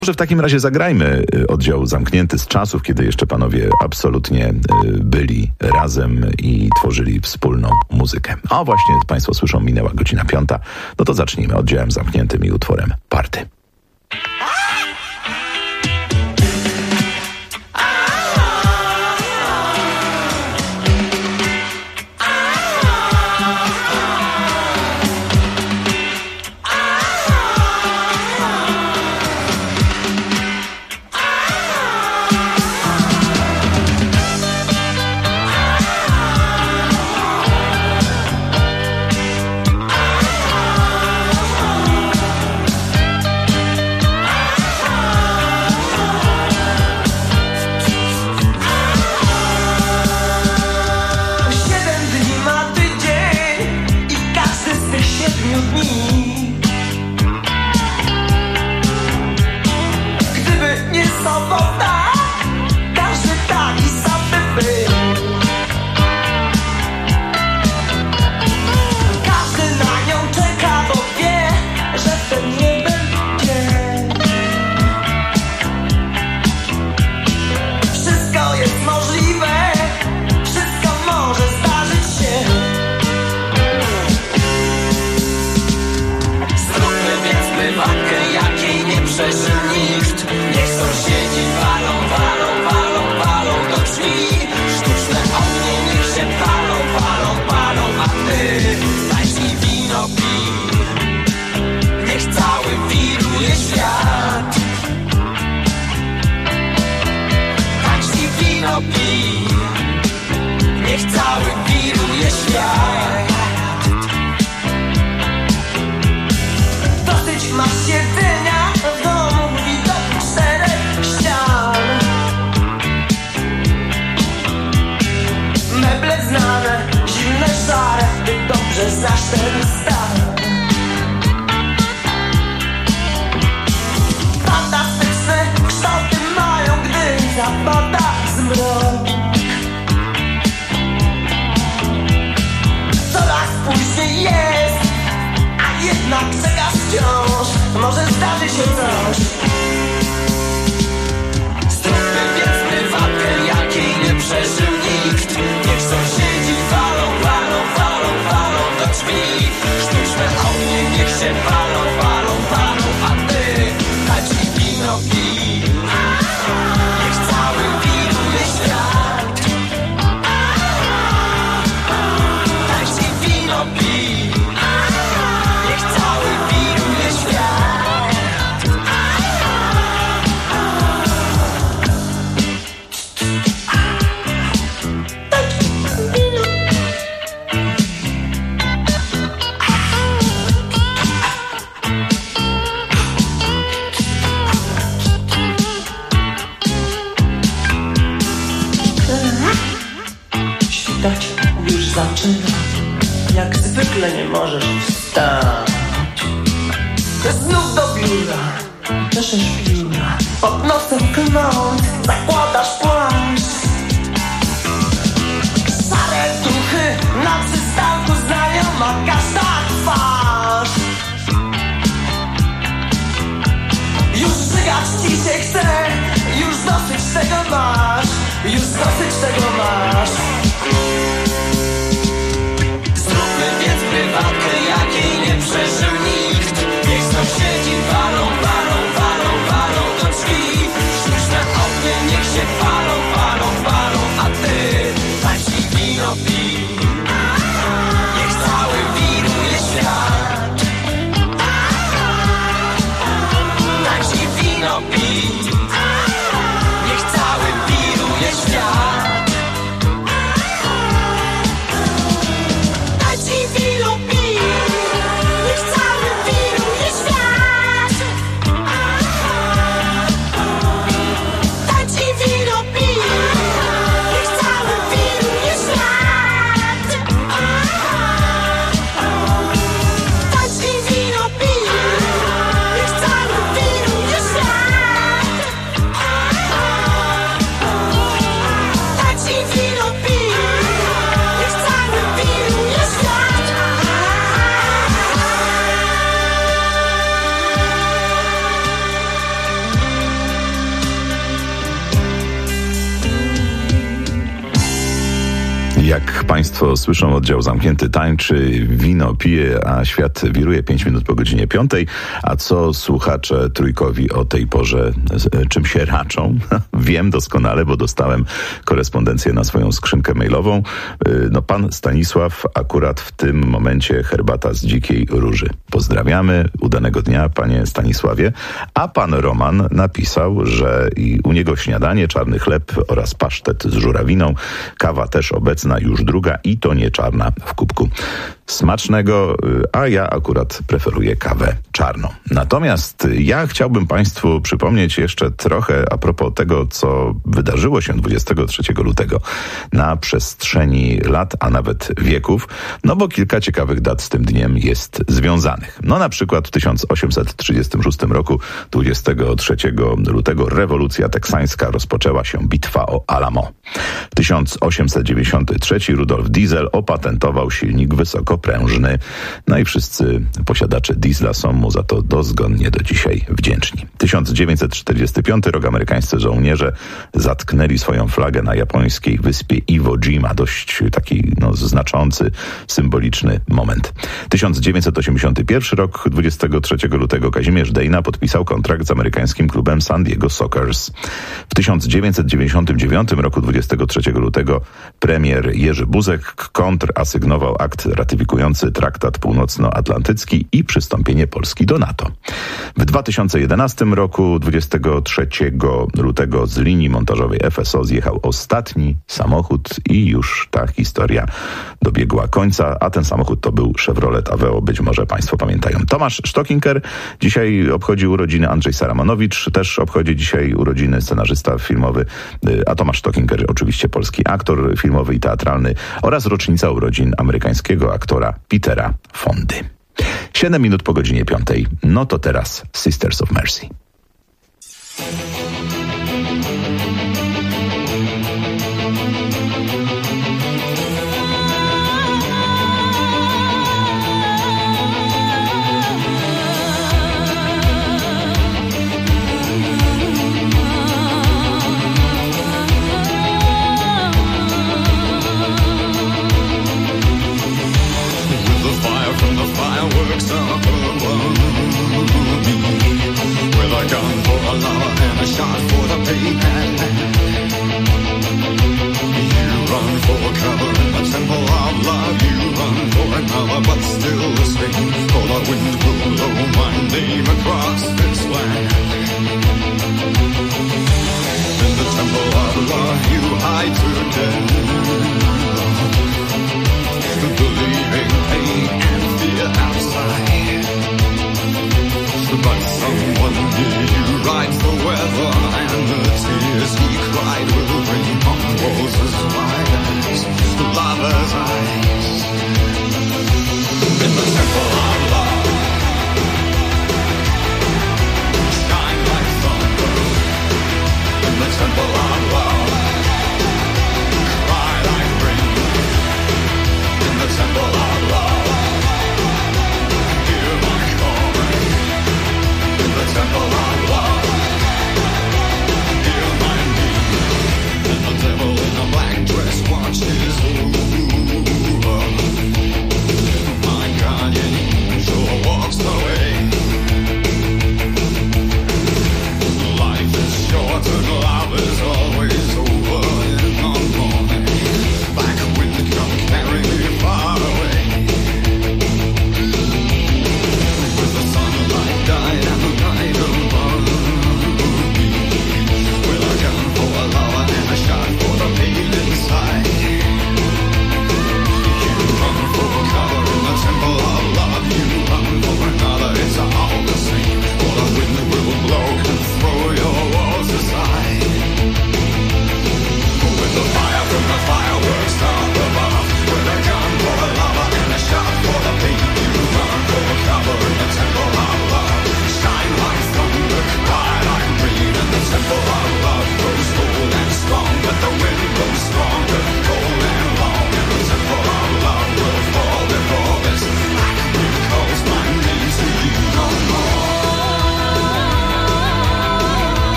Może w takim razie zagrajmy oddział zamknięty z czasów, kiedy jeszcze panowie absolutnie byli razem i tworzyli wspólną muzykę. A właśnie państwo słyszą, minęła godzina 5. No to zacznijmy oddziałem zamkniętym i utworem Party. Niech cały wiruje świat. Dosyć masz siedzenia w domu, widok 4 ścian. Meble znane, zimne, szare, ty dobrze znasz ten stan. Fantastyczne kształty mają, gdy zapada zmrok. Później jest, a jednak czekasz wciąż. Może zdarzy się coś. Zróbmy więc prywatkę, jakiej nie przeżył nikt. Niech sąsiedzi walą, walą, walą, walą do drzwi. Sztuczne ognie niech się walą, walą, walą, a ty dać mi wino pij. Niech cały wiruje świat. Niech cały wiruje świat. Świtać już zaczyna. Jak zwykle nie możesz wstać. Znów do biura, czeszesz pióra. Pod nosem knąc, zakładasz płaszcz. Szare duchy na przystanku, znajoma każda twarz. Już żygać ci się chce, już dosyć tego masz. Już dosyć tego masz. Więc prywatkę, jakiej nie przeżył nikt. Niech sąsiedzi walą, walą, walą, walą do drzwi. Sztuczne ognie niech się palą, palą, palą, a ty daj ci wino pij. Niech cały wiruje świat. Daj ci wino pij. Niech cały wiruje świat. Świat. Jak Państwo słyszą, oddział zamknięty tańczy, wino pije, a świat wiruje 5 minut po godzinie 5. A co słuchacze trójkowi o tej porze, czym się raczą? Wiem doskonale, bo dostałem korespondencję na swoją skrzynkę mailową. No, pan Stanisław akurat w tym momencie herbata z dzikiej róży. Pozdrawiamy, udanego dnia, panie Stanisławie. A pan Roman napisał, że i u niego śniadanie, czarny chleb oraz pasztet z żurawiną, kawa też obecna, już druga i to nie czarna w kubku. Smacznego, a ja akurat preferuję kawę czarną. Natomiast ja chciałbym Państwu przypomnieć jeszcze trochę a propos tego, co wydarzyło się 23 lutego na przestrzeni lat, a nawet wieków, no bo kilka ciekawych dat z tym dniem jest związanych. No na przykład w 1836 roku, 23 lutego, rewolucja teksańska, rozpoczęła się bitwa o Alamo. W 1893 Rudolf Diesel opatentował silnik wysokoprężny. No i wszyscy posiadacze diesla są mu za to dozgonnie do dzisiaj wdzięczni. 1945 rok, amerykańscy żołnierze zatknęli swoją flagę na japońskiej wyspie Iwo Jima. Dość taki znaczący, symboliczny moment. 1981 rok, 23 lutego, Kazimierz Dejna podpisał kontrakt z amerykańskim klubem San Diego Sockers. W 1999 roku, 23 lutego, premier Jerzy Buzek kontrasygnował akt ratyfikujący Traktat Północnoatlantycki i przystąpienie Polski do NATO. W 2011 roku, 23 lutego, z linii montażowej FSO zjechał ostatni samochód i już ta historia dobiegła końca, a ten samochód to był Chevrolet Aveo, być może Państwo pamiętają. Tomasz Stockinger dzisiaj obchodzi urodziny, Andrzej Saramanowicz też obchodzi dzisiaj urodziny, scenarzysta filmowy, a Tomasz Stockinger oczywiście polski aktor filmowy i teatralny oraz rocznica urodzin amerykańskiego aktora Petera Fondy. 7 minut po godzinie 5. No to teraz Sisters of Mercy. Fireworks up above me, with a gun for a lover and a shot for the payment. You run for cover in the temple of love. You run for another, but still the same. For the wind will blow my name across this land. In the temple of love, you hide to death, believing pain and fear outside. But someone near you rides the weather, and the tears he cried will bring on walls as wide as lovers' eyes. In the temple of love, shine like thunder. In the temple of love,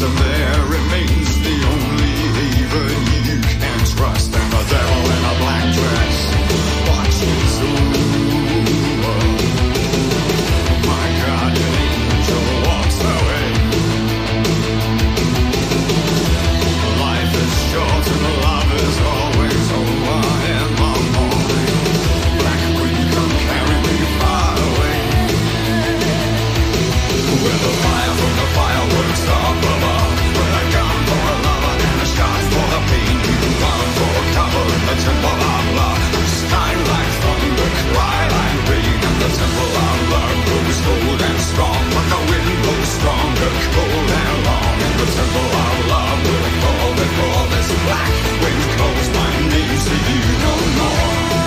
and there remains the only haven you can trust. And the devil in a black dress watches over. My guardian angel walks away. Life is short and love is always over in the morning. Black wind, come carry me far away. With a fire from the fireworks up above, with a gun for a lover and a shot for the pain. You run for cover in the temple of love. Shine like thunder, cry like rain. And the temple of love grows cold and strong, but the wind blows stronger, cold and long. And the temple of love will fall before this black wind calls my name to you no more.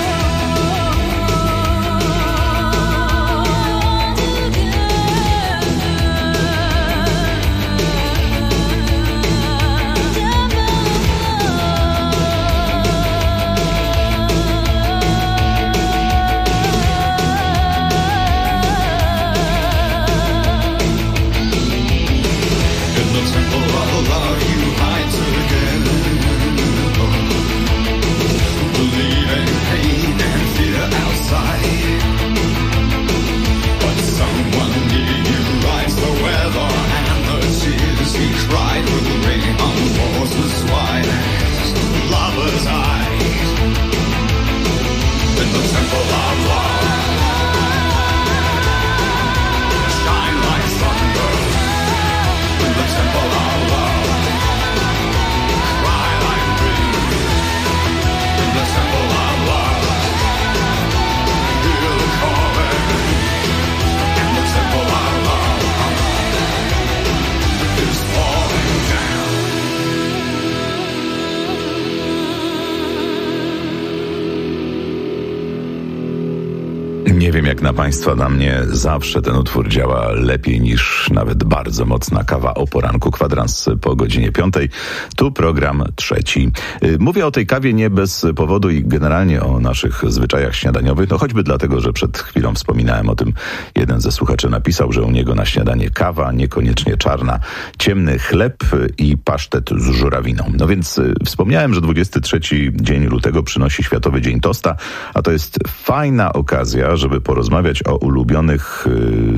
Nie wiem jak na Państwa, na mnie zawsze ten utwór działa lepiej niż nawet bardzo mocna kawa o poranku. Kwadrans po godzinie 5. Tu program 3. Mówię o tej kawie nie bez powodu i generalnie o naszych zwyczajach śniadaniowych. No choćby dlatego, że przed chwilą wspominałem o tym. Jeden ze słuchaczy napisał, że u niego na śniadanie kawa, niekoniecznie czarna, ciemny chleb i pasztet z żurawiną. No więc wspomniałem, że 23 dzień lutego przynosi Światowy Dzień Tosta, a to jest fajna okazja, żeby porozmawiać o ulubionych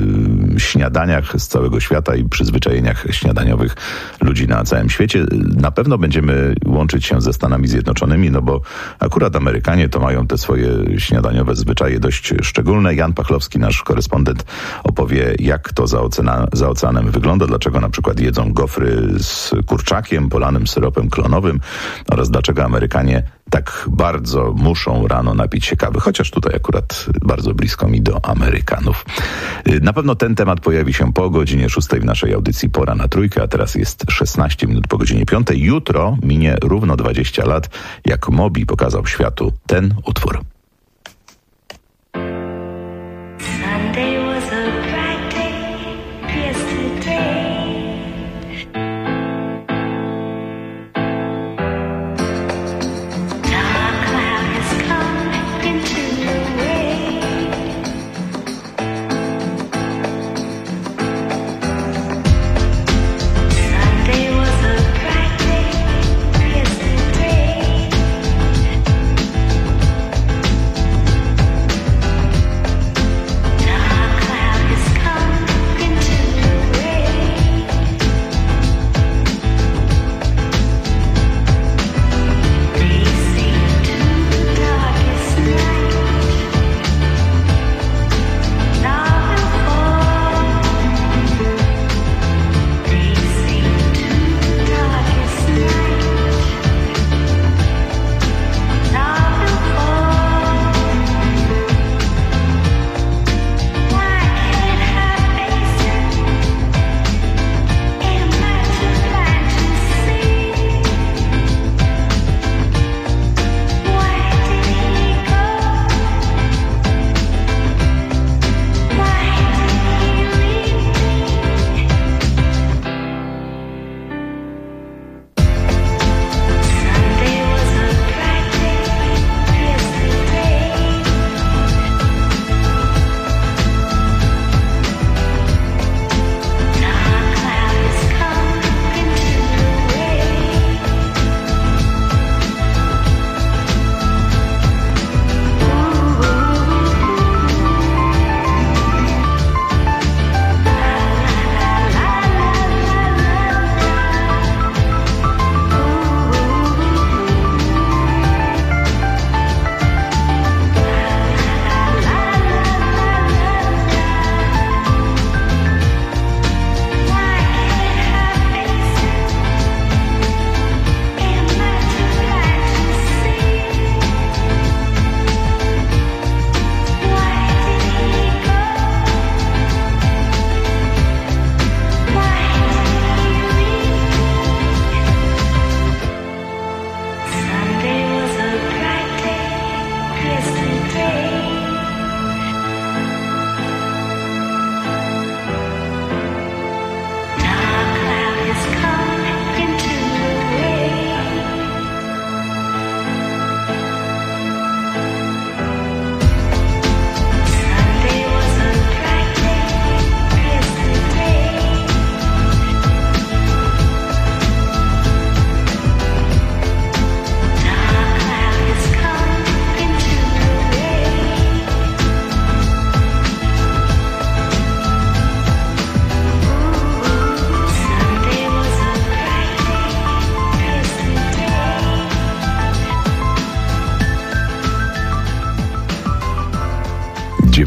śniadaniach z całego świata i przyzwyczajeniach śniadaniowych ludzi na całym świecie. Na pewno będziemy łączyć się ze Stanami Zjednoczonymi, no bo akurat Amerykanie to mają te swoje śniadaniowe zwyczaje dość szczególne. Jan Pachlowski, nasz korespondent, opowie, jak to za oceanem wygląda, dlaczego na przykład jedzą gofry z kurczakiem polanym syropem klonowym oraz dlaczego Amerykanie tak bardzo muszą rano napić się kawy, chociaż tutaj akurat bardzo blisko mi do Amerykanów. Na pewno ten temat pojawi się po godzinie 6 w naszej audycji Pora na Trójkę, a teraz jest 16 minut po godzinie 5. Jutro minie równo 20 lat, jak Moby pokazał światu ten utwór. Sunday was a bright day yesterday.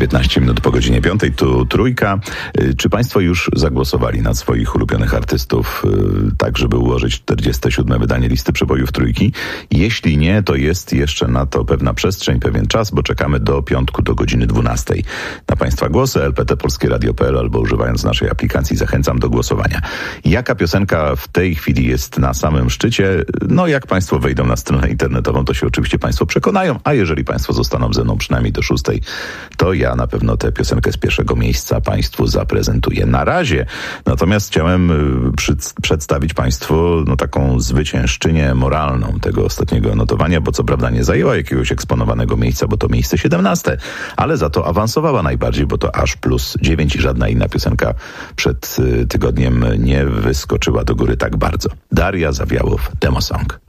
15 minut po godzinie 5, tu Trójka. Czy Państwo już zagłosowali na swoich ulubionych artystów, tak żeby ułożyć 47. wydanie listy przebojów Trójki? Jeśli nie, to jest jeszcze na to pewna przestrzeń, pewien czas, bo czekamy do piątku do godziny 12. Na Państwa głosy lpt.polskieradio.pl albo używając naszej aplikacji zachęcam do głosowania. Jaka piosenka w tej chwili jest na samym szczycie? No jak Państwo wejdą na stronę internetową, to się oczywiście Państwo przekonają, a jeżeli Państwo zostaną ze mną przynajmniej do 6, to ja na pewno tę piosenkę z pierwszego miejsca Państwu zaprezentuję. Na razie natomiast chciałem przedstawić Państwu taką zwyciężczynię moralną tego ostatniego notowania, bo co prawda nie zajęła jakiegoś eksponowanego miejsca, bo to miejsce 17, ale za to awansowała najbardziej, bo to aż +9 i żadna inna piosenka przed tygodniem nie wyskoczyła do góry tak bardzo. Daria Zawiałow, Demo Song.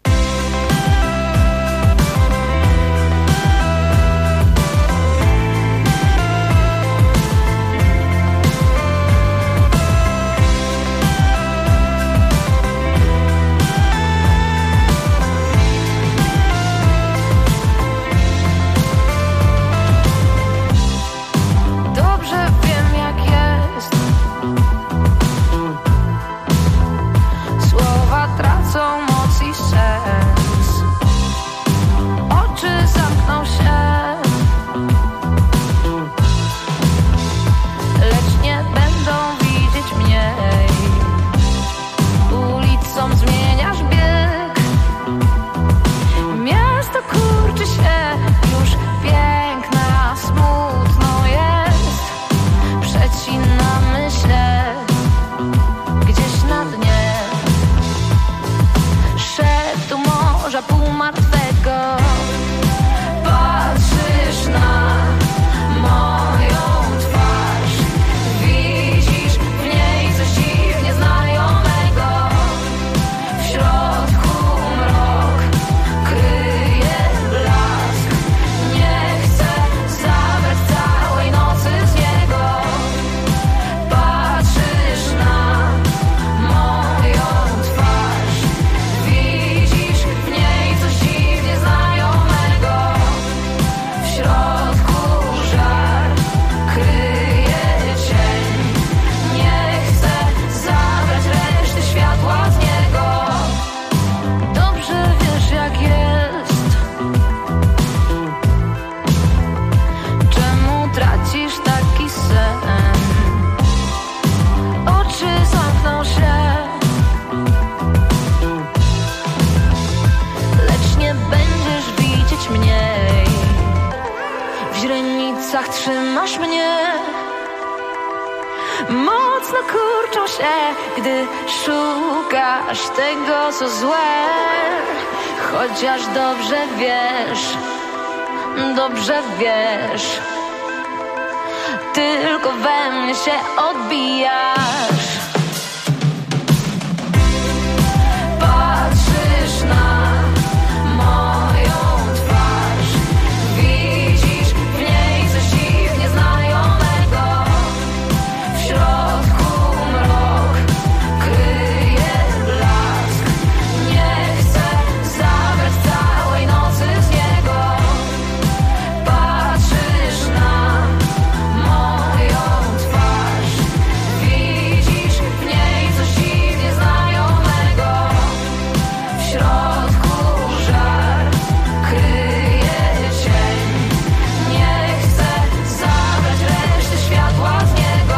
Trzymasz mnie, mocno kurczą się, gdy szukasz tego, co złe. Chociaż dobrze wiesz, tylko we mnie się odbijasz. Patrzysz na moją twarz, widzisz w niej coś dziwnie znajomego. W środku mrok kryje blask. Nie chcę zabrać całej nocy z niego. Patrzysz na moją twarz, widzisz w niej coś dziwnie znajomego. W środku żar kryje cień. Nie chcę zabrać reszty światła z niego.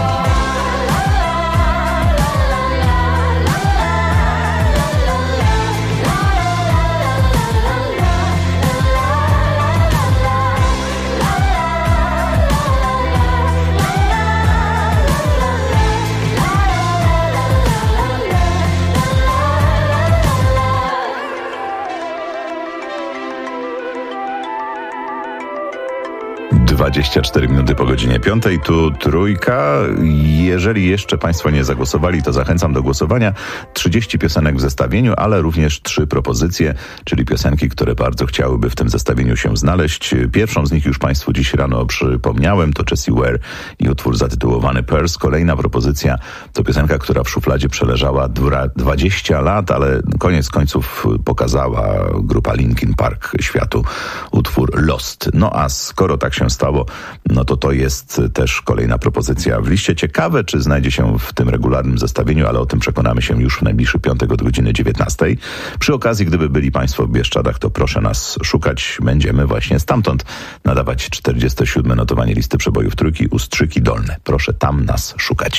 - 24 minuty po godzinie 5, tu Trójka. Jeżeli jeszcze Państwo nie zagłosowali, to zachęcam do głosowania. 30 piosenek w zestawieniu, ale również 3 propozycje, czyli piosenki, które bardzo chciałyby w tym zestawieniu się znaleźć. Pierwszą z nich już Państwu dziś rano przypomniałem, to Jessie Ware i utwór zatytułowany Pearls. Kolejna propozycja to piosenka, która w szufladzie przeleżała 20 lat, ale koniec końców pokazała grupa Linkin Park światu utwór Lost. No a skoro tak się stało, słuchało, no to jest też kolejna propozycja w liście. Ciekawe, czy znajdzie się w tym regularnym zestawieniu, ale o tym przekonamy się już w najbliższy piątek od godziny 19. Przy okazji, gdyby byli Państwo w Bieszczadach, to proszę nas szukać. Będziemy właśnie stamtąd nadawać 47. notowanie listy przebojów Trójki, Ustrzyki Dolne. Proszę tam nas szukać.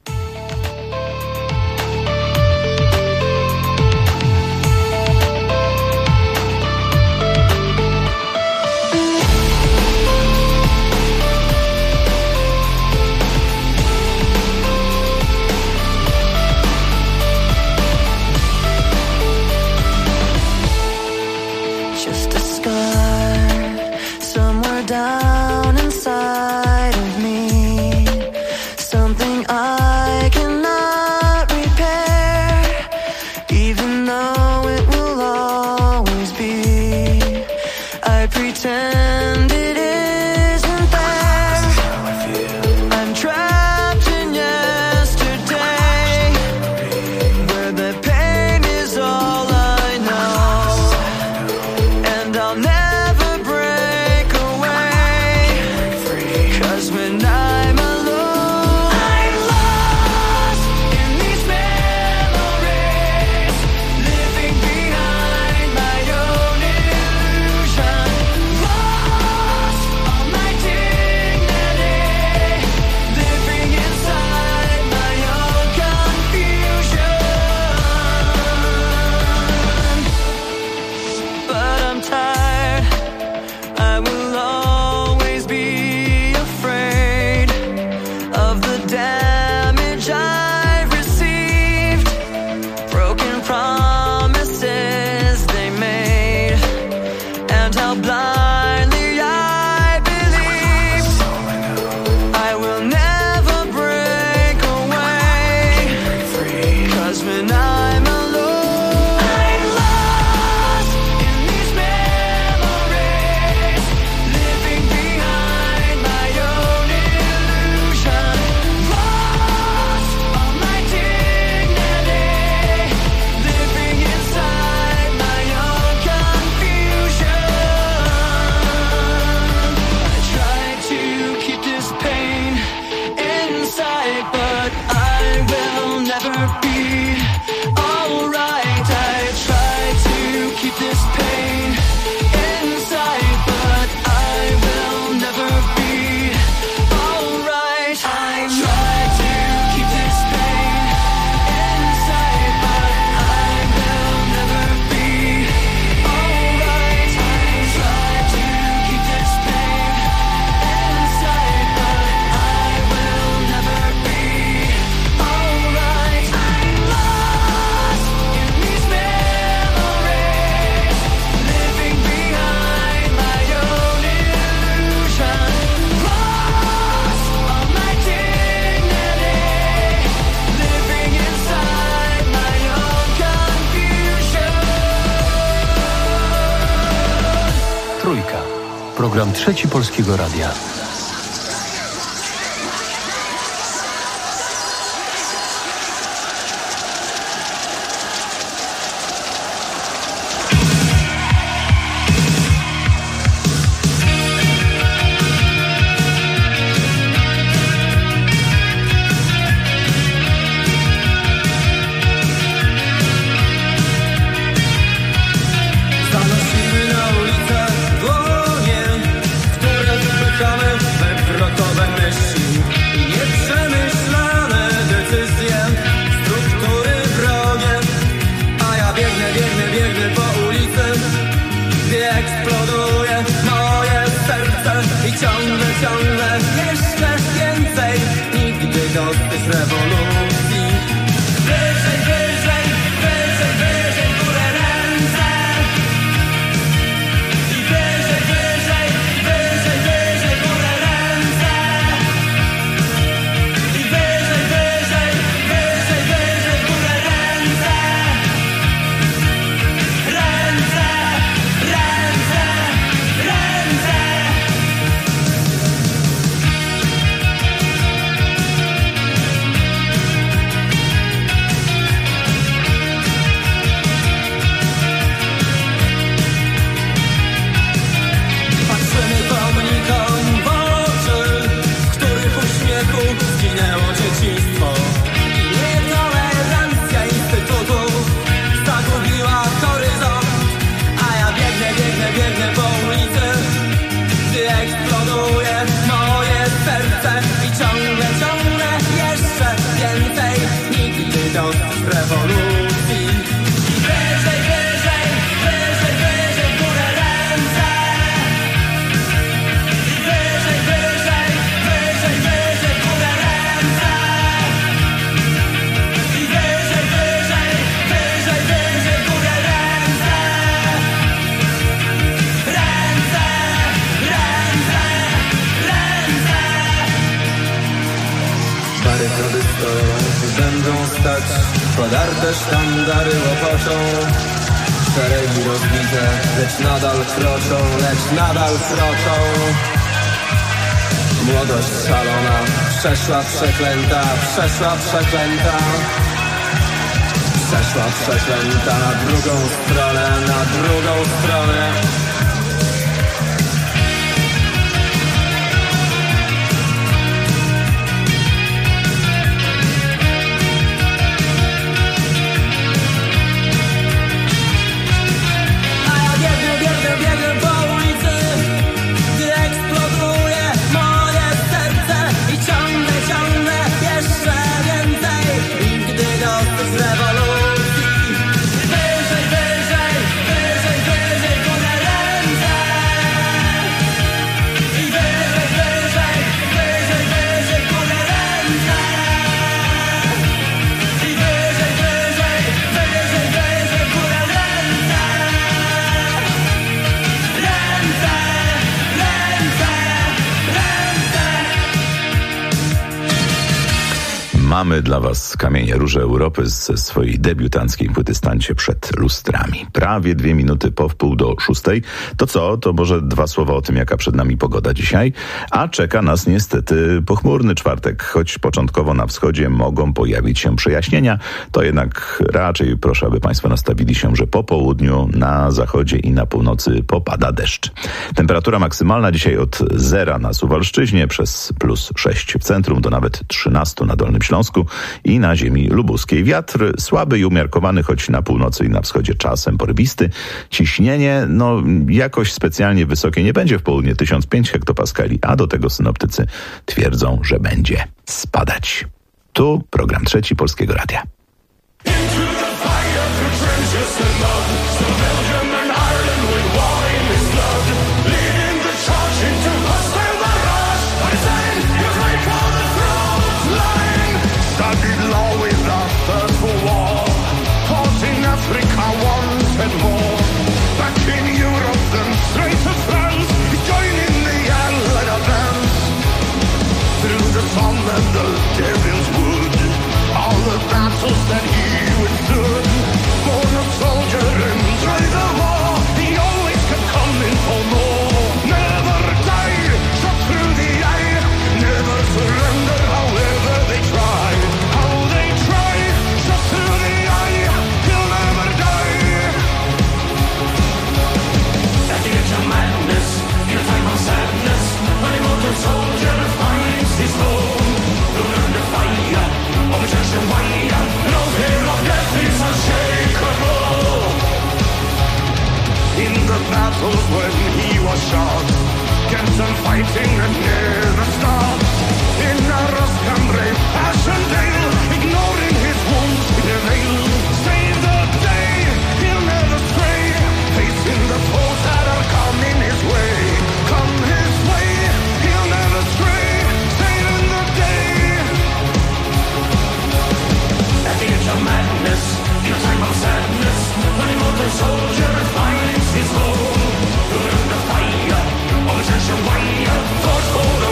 Down inside of me, something I cannot repair, even though it will always be. I pretend it isn't there. I'm trapped in yesterday, where the pain is all I know, and I'll never Program Trzeci Polskiego Radia. Podarte sztandary łopoczą, szeregi rozbite, lecz nadal kroczą. Młodość szalona, przeszła przeklęta. Przeszła przeklęta na drugą stronę. Biegnę po ulicy, gdy eksploduje moje serce i ciągnę jeszcze więcej. I gdy dosyć rewolucji, wyżej górę ręce. I wyżej górę ręce. I wyżej górę ręce. Mamy dla was kamienie róże Europy ze swojej debiutanckiej płyty Stańcie przed lustrami. Prawie 2 minuty po 5:45. To co? To może 2 słowa o tym, jaka przed nami pogoda dzisiaj. A czeka nas niestety pochmurny czwartek. Choć początkowo na wschodzie mogą pojawić się przejaśnienia, to jednak raczej proszę, aby państwo nastawili się, że po południu na zachodzie i na północy popada deszcz. Temperatura maksymalna dzisiaj od 0 na Suwalszczyźnie, przez +6 w centrum, do nawet 13 na Dolnym Śląsku i na ziemi lubuskiej. Wiatr słaby i umiarkowany, choć na północy i na wschodzie czasem porywisty. Ciśnienie, jakoś specjalnie wysokie nie będzie w południe, 1005 hektopaskali, a do tego synoptycy twierdzą, że będzie spadać. Tu program Trzeci Polskiego Radia. Africa once and more. Back in Europe, then straight to France. Join in the Allied dance. Through the sun and the devil's wood. All the battles that he withstood. Born a soldier inside the war. He always kept coming for more. Never die, shot through the eye. Never surrender, however they try. How they try, shot through the eye. He'll never die. At the edge of madness, in a time of sadness, when a mortal soldier finds his home, to learn the fire of rejection wire. No fear of death is unshakable. In the battles when he was shot, kept on fighting and never stopped. In Arras, Cambrai, Passchendaele, ignoring his wounds in a veil. Save the day, he'll never stray, facing the foes that are coming his way. Come his way, he'll never stray, saving the day. At the edge of madness, in a time of sadness, when a mortal soldier finds his home, to learn the fire of rejection wire. Fought for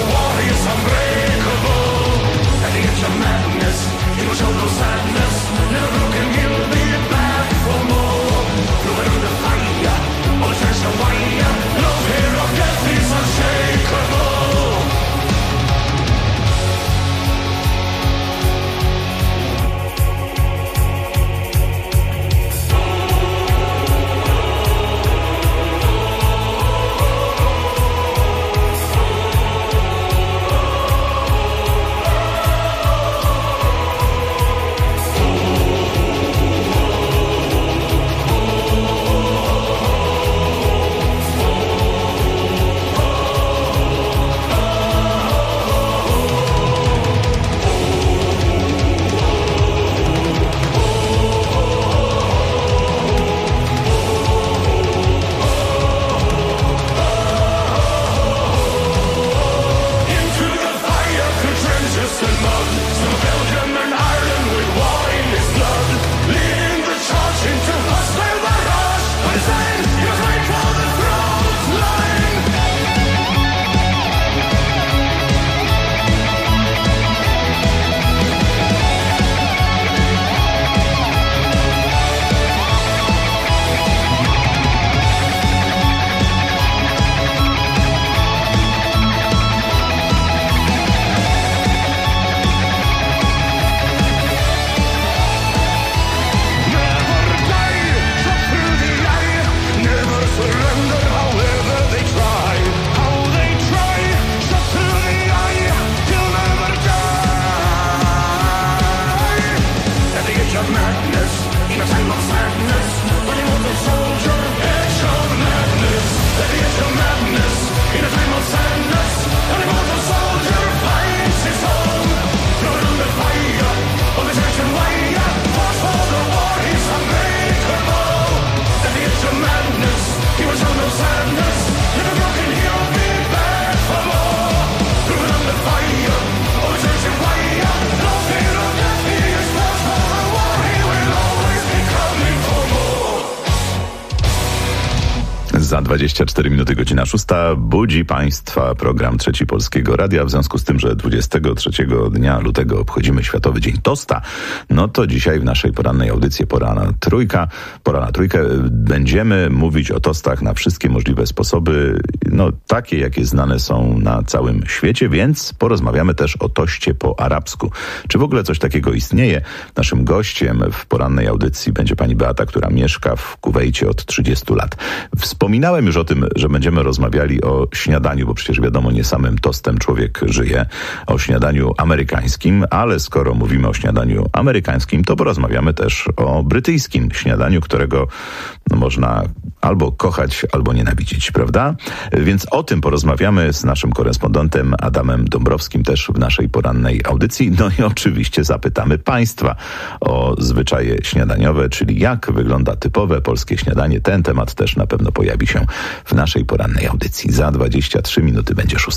Za 24 minuty godzina 6 budzi Państwa program Trzeci Polskiego Radia. W związku z tym, że 23 dnia lutego obchodzimy Światowy Dzień Tosta, no to dzisiaj w naszej porannej audycji Pora na Trójkę będziemy mówić o tostach na wszystkie możliwe sposoby, no takie jakie znane są na całym świecie, więc porozmawiamy też o toście po arabsku. Czy w ogóle coś takiego istnieje? Naszym gościem w porannej audycji będzie pani Beata, która mieszka w Kuwejcie od 30 lat. Wspominałem już o tym, że będziemy rozmawiali o śniadaniu, bo przecież wiadomo, nie samym tostem człowiek żyje, o śniadaniu amerykańskim, ale skoro mówimy o śniadaniu amerykańskim, to porozmawiamy też o brytyjskim śniadaniu, którego można albo kochać, albo nienawidzić, prawda? Więc o tym porozmawiamy z naszym korespondentem Adamem Dąbrowskim też w naszej porannej audycji. No i oczywiście zapytamy Państwa o zwyczaje śniadaniowe, czyli jak wygląda typowe polskie śniadanie. Ten temat też na pewno pojawi się w naszej porannej audycji. Za 23 minuty będzie 6.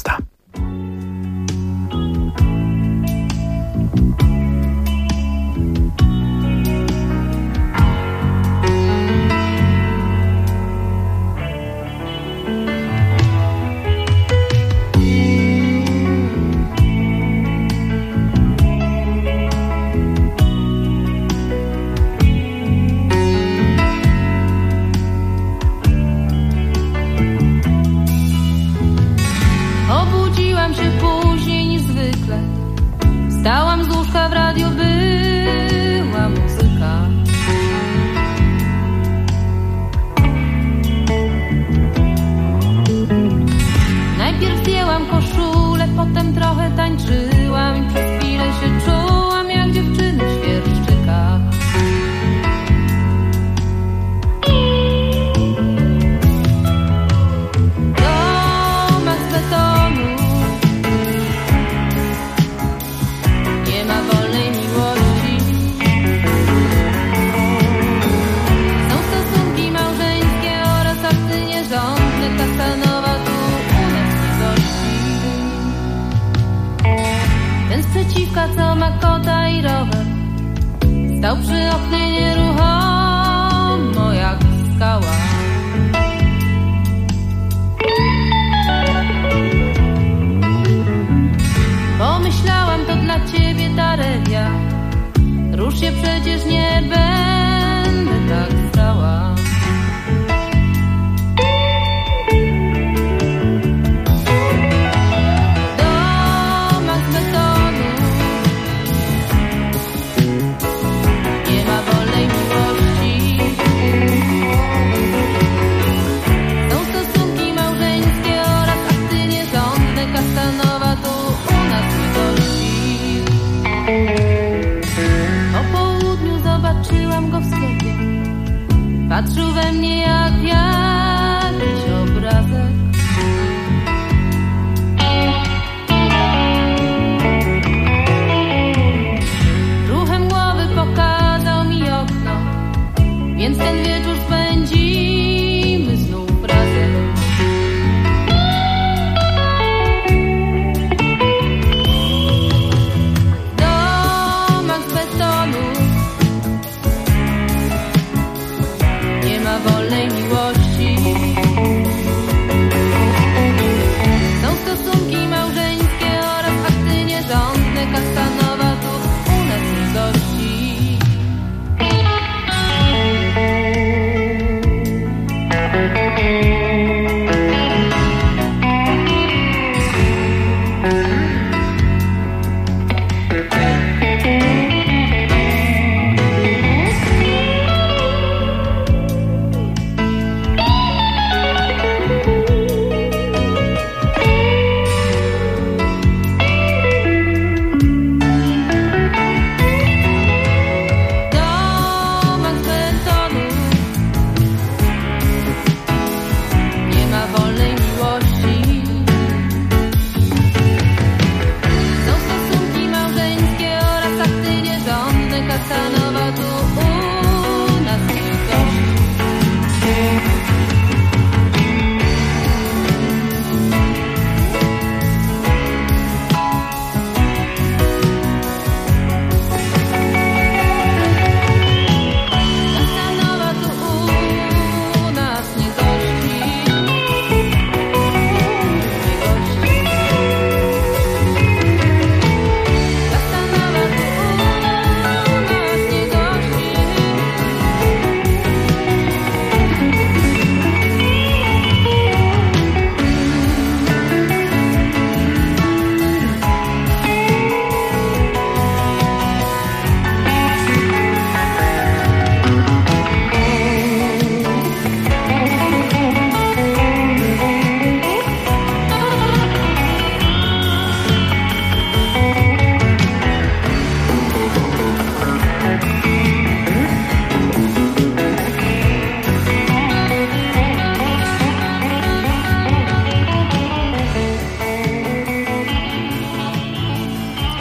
Wstałam z łóżka, w radiu była muzyka. Najpierw zdjęłam koszulę, potem trochę tańczyłam i przez chwilę się czułam jak dziewczyny w świerszczykach. Domek z betonu, nie ma wolnej miłości. Są stosunki małżeńskie oraz akty nierządne. Kasanowa tu u nas nie gości. Ten sprzeciwka, co ma kota i rower, stał przy oknie nieruchomo jak skała. Pomyślałam, to dla ciebie Darelia, rusz się, przecież nie będę tak stała. Domek z betonu, nie ma wolnej miłości. Są stosunki małżeńskie oraz akty nierządne. Kasanowa tu u nas nie gości. Po południu zobaczyłam go w sklepie. Patrzył we mnie jak jakiś obrazek. Ruchem głowy pokazał mi okno, więc ten wieczór spędzimy znów razem. Domek z betonu, nie ma wolnej miłości. Są stosunki małżeńskie oraz akty nierządne. Kasanowa tu u nas nie gości.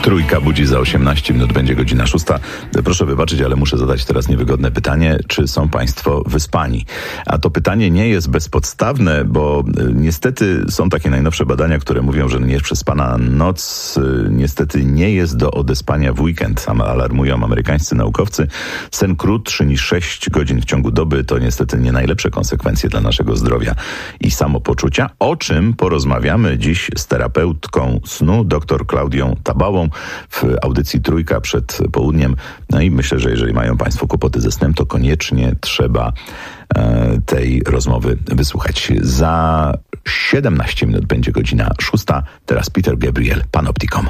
Trójka budzi za 18 minut, będzie godzina 6. Proszę wybaczyć, ale muszę zadać teraz niewygodne pytanie. Czy są Państwo wyspani? A to pytanie nie jest bezpodstawne, bo niestety są takie najnowsze badania, które mówią, że nieprzespana noc niestety nie jest do odespania w weekend. Alarmują amerykańscy naukowcy. Sen krótszy niż 6 godzin w ciągu doby to niestety nie najlepsze konsekwencje dla naszego zdrowia i samopoczucia, o czym porozmawiamy dziś z terapeutką snu, dr Klaudią Tabałą, w audycji Trójka przed południem. No i myślę, że jeżeli mają Państwo kłopoty ze snem, to koniecznie trzeba tej rozmowy wysłuchać. Za 17 minut będzie godzina 6. Teraz Peter Gabriel, Panopticon.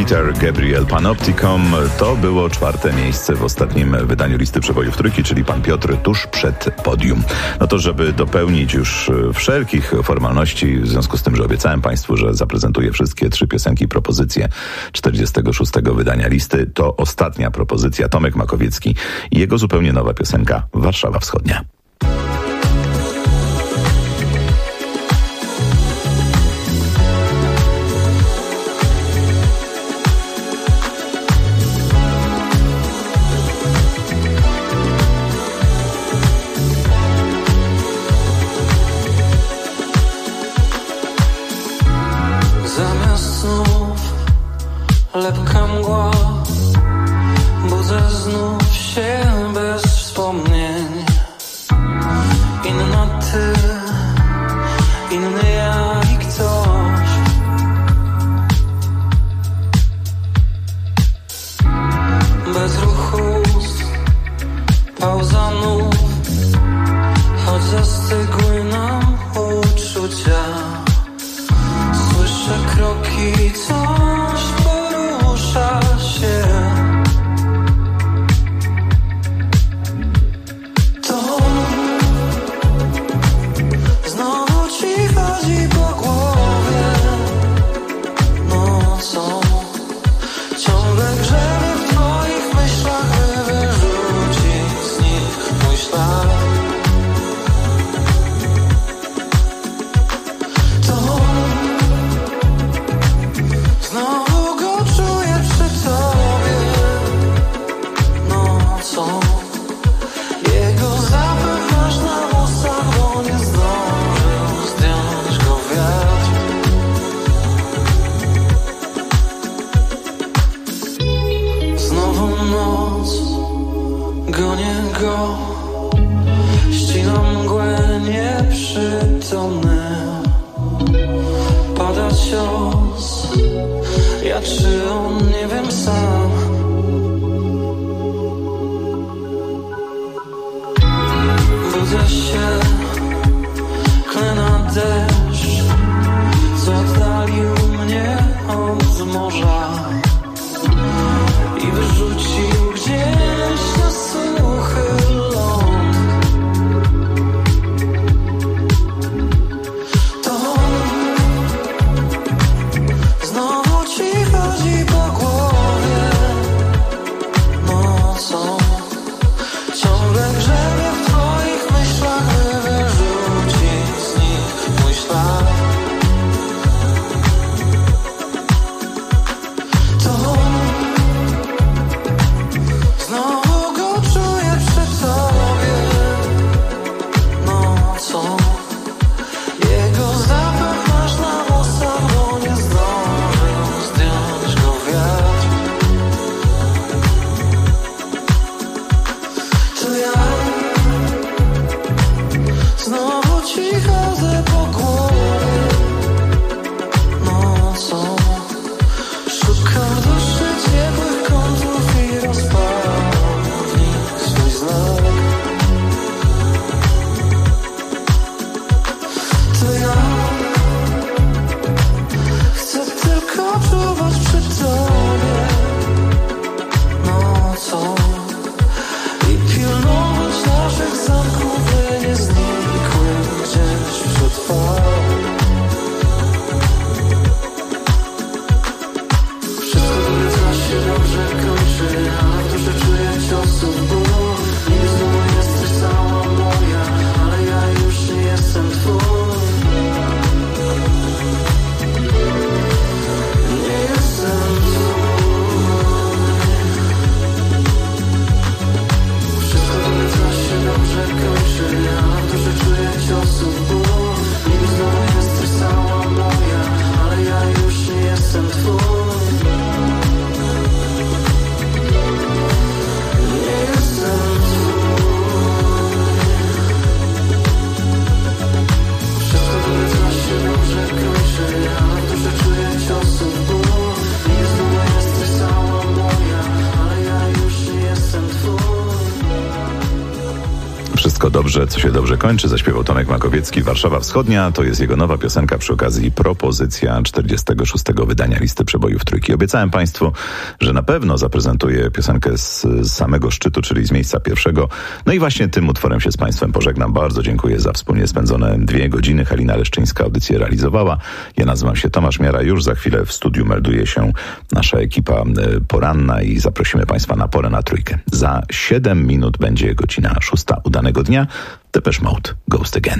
Peter Gabriel Panopticon. To było 4. miejsce w ostatnim wydaniu listy przebojów trójki, czyli pan Piotr tuż przed podium. No to żeby dopełnić już wszelkich formalności, w związku z tym, że obiecałem państwu, że zaprezentuję wszystkie 3 piosenki i propozycje 46. wydania listy, to ostatnia propozycja, Tomek Makowiecki i jego zupełnie nowa piosenka Warszawa Wschodnia. Lepka mgła, budzę znów się bez wspomnień. Inna ty, inny ja i ktoś. Bez ruchu, pauza nów, choć zastygły nam uczucia. Słyszę kroki, coś porusza się. To znowu ci chodzi po głowie nocą. Ciągle grzebie w twoich myślach, by wyrzucić z nich mój ślad. Znowu go czuję przy tobie nocą. Jego zapach masz na włosach, bo nie zdążył zdjąć go wiatr. Znowu noc, gonię go, ścinam mgłę nieprzytomny. Pada cios, ja czy on, nie wiem sam. Budzę się, klę na deszcz, co oddalił mnie od morza i wyrzucił gdzieś na suchy ląd. Znowu ci chodzi po głowie nocą. Ciągle grzebie w twoich myślach, by wyrzucić z nich mój ślad. To znowu go czuję przy tobie nocą. Jego zapach masz na włosach, bo nie zdążył zdjąć go wiatr. To ja znowu ci chodzę po głowie nocą. Szukam w duszy ciepłych kątów i rozpalam w nich swój znak. To ja chcę tylko czuwać przy tobie nocą i pilnować naszych zamków, by nie znikły gdzieś Wszystko dobrze, co się dobrze kończy, zaśpiewał Tomek Makowiecki. Warszawa Wschodnia to jest jego nowa piosenka, przy okazji propozycja 46. wydania listy przebojów Trójki. Obiecałem Państwu, że na pewno zaprezentuję piosenkę z samego szczytu, czyli z miejsca pierwszego. No i właśnie tym utworem się z Państwem pożegnam. Bardzo dziękuję za wspólnie spędzone 2 godziny. Halina Leszczyńska audycję realizowała. Ja nazywam się Tomasz Miara. Już za chwilę w studiu melduje się nasza ekipa poranna i zaprosimy Państwa na porę na Trójkę. Za 7 minut będzie godzina 6 udanego dnia. Depeche Mode, Ghost Again.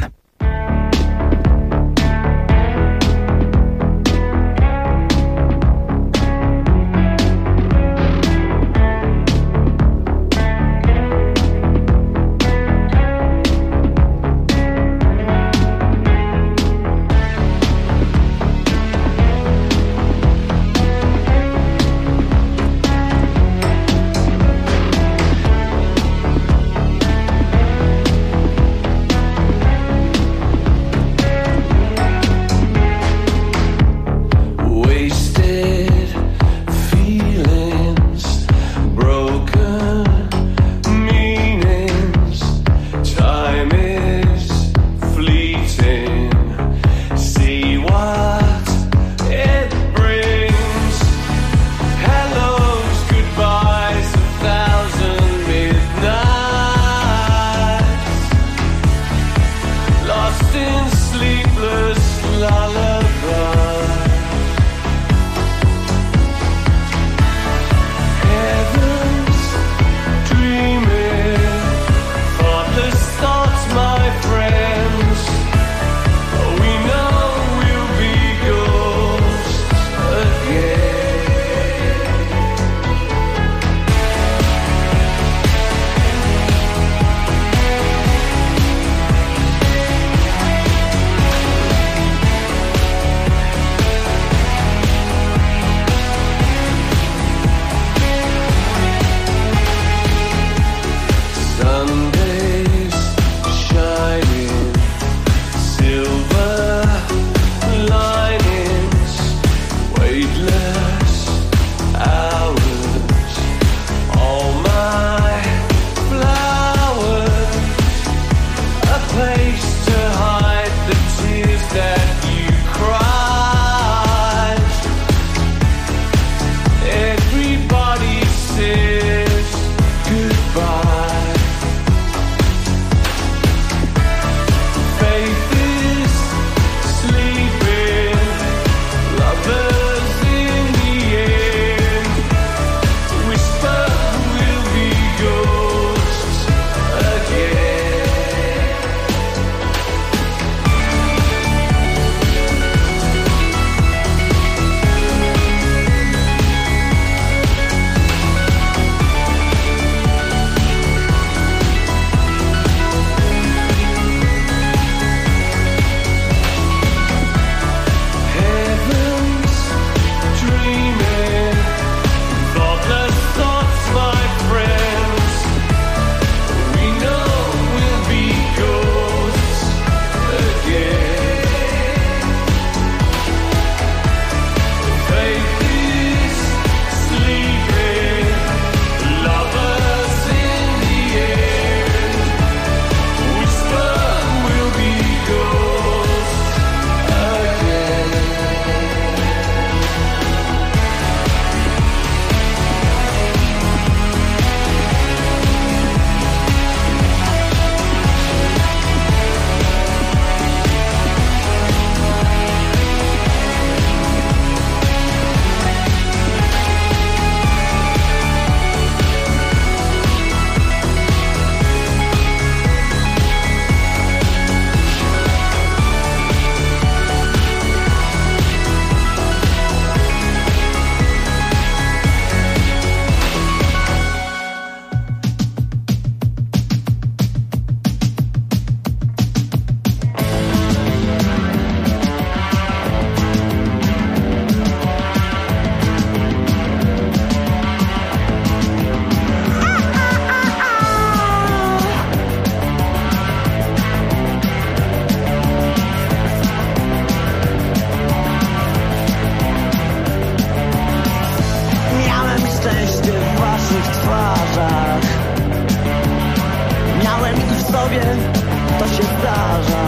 sobie to się zdarza.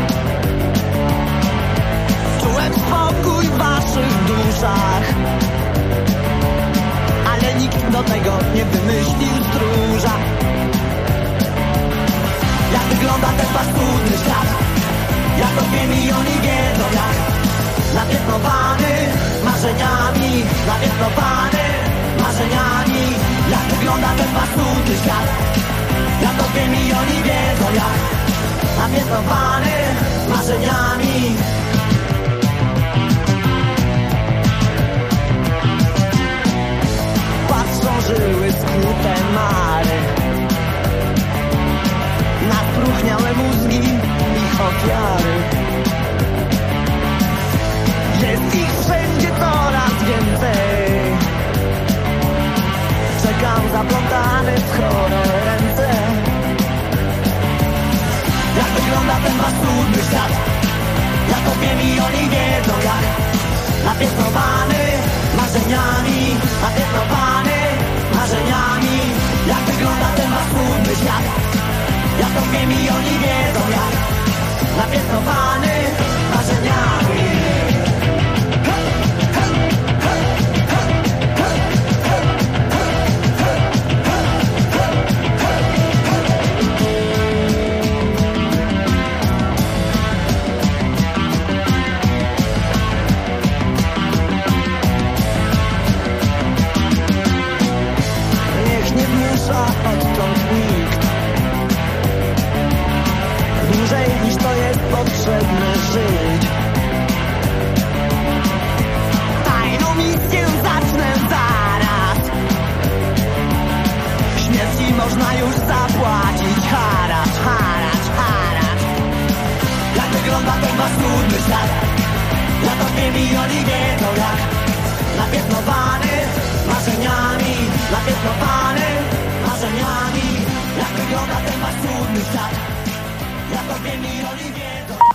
Czułem spokój w waszych duszach, ale nikt do tego nie wymyślił stróża. Jak wygląda ten paskudny świat, jak to wiem i oni wiedzą jak. Napiętnowany marzeniami, napiętnowany marzeniami. Jak wygląda ten paskudny świat, ja to wiem i oni wiedzą jak. Napiętnowany marzeniami. Patrzą żyły skute mary na spróchniałe mózgi ich ofiary. Jest ich wszędzie coraz więcej. Czekam zaplątany w chore ręce. Jak wygląda ten paskudny świat, ja to wiem i oni wiedzą jak. Napiętnowany marzeniami, napiętnowany marzeniami. Jak wygląda ten paskudny świat, ja to wiem i oni wiedzą jak. Napiętnowany marzeniami. Odtąd nikt dłużej niż to jest potrzebne żyć. Tajną misję zacznę zaraz. Śmierci można już zapłacić haracz, haracz, haracz. Jak wygląda ten paskudny świat, ja to wiem i oni wiedzą jak. Napiętnowany marzeniami, napiętnowany marzeniami. Jak wygląda ten paskudny świat, ja to wiem i oni wiedzą.